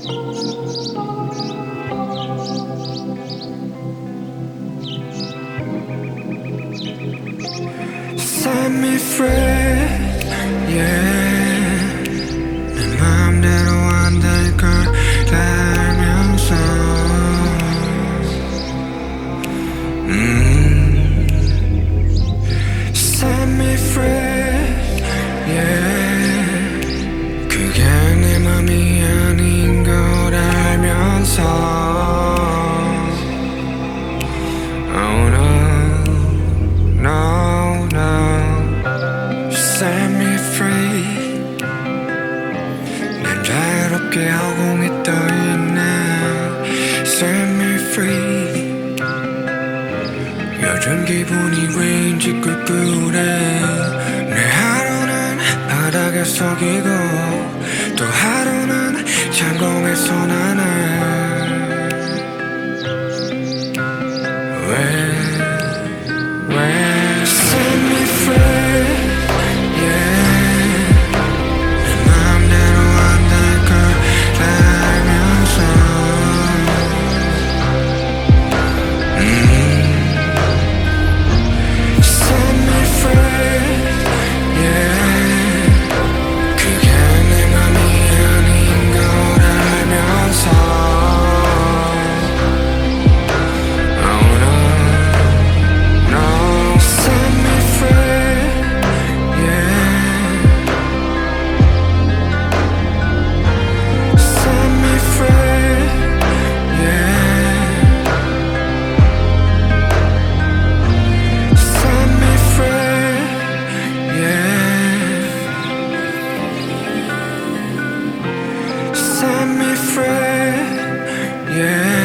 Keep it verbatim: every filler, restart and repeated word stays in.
Set me free, yeah. 내 맘대로 안 될 걸 알면서 음. Set me free, yeah. 그게 내 맘이 아닌 걸 알면서 Oh no, no, no. Set me free. 날 자유롭게 허공에 떠있네. Set me free. 요즘 기분이 왠지 꿀꿀해. 내 하루는 바닥에 속이고 또 하루는 창공에서 나네. 왜 Set me free, yeah. 내 맘대로 안 될 걸 알면서 음. Set me free, yeah. 그게 내 맘이 아닌 걸 알면서 Set me free, yeah.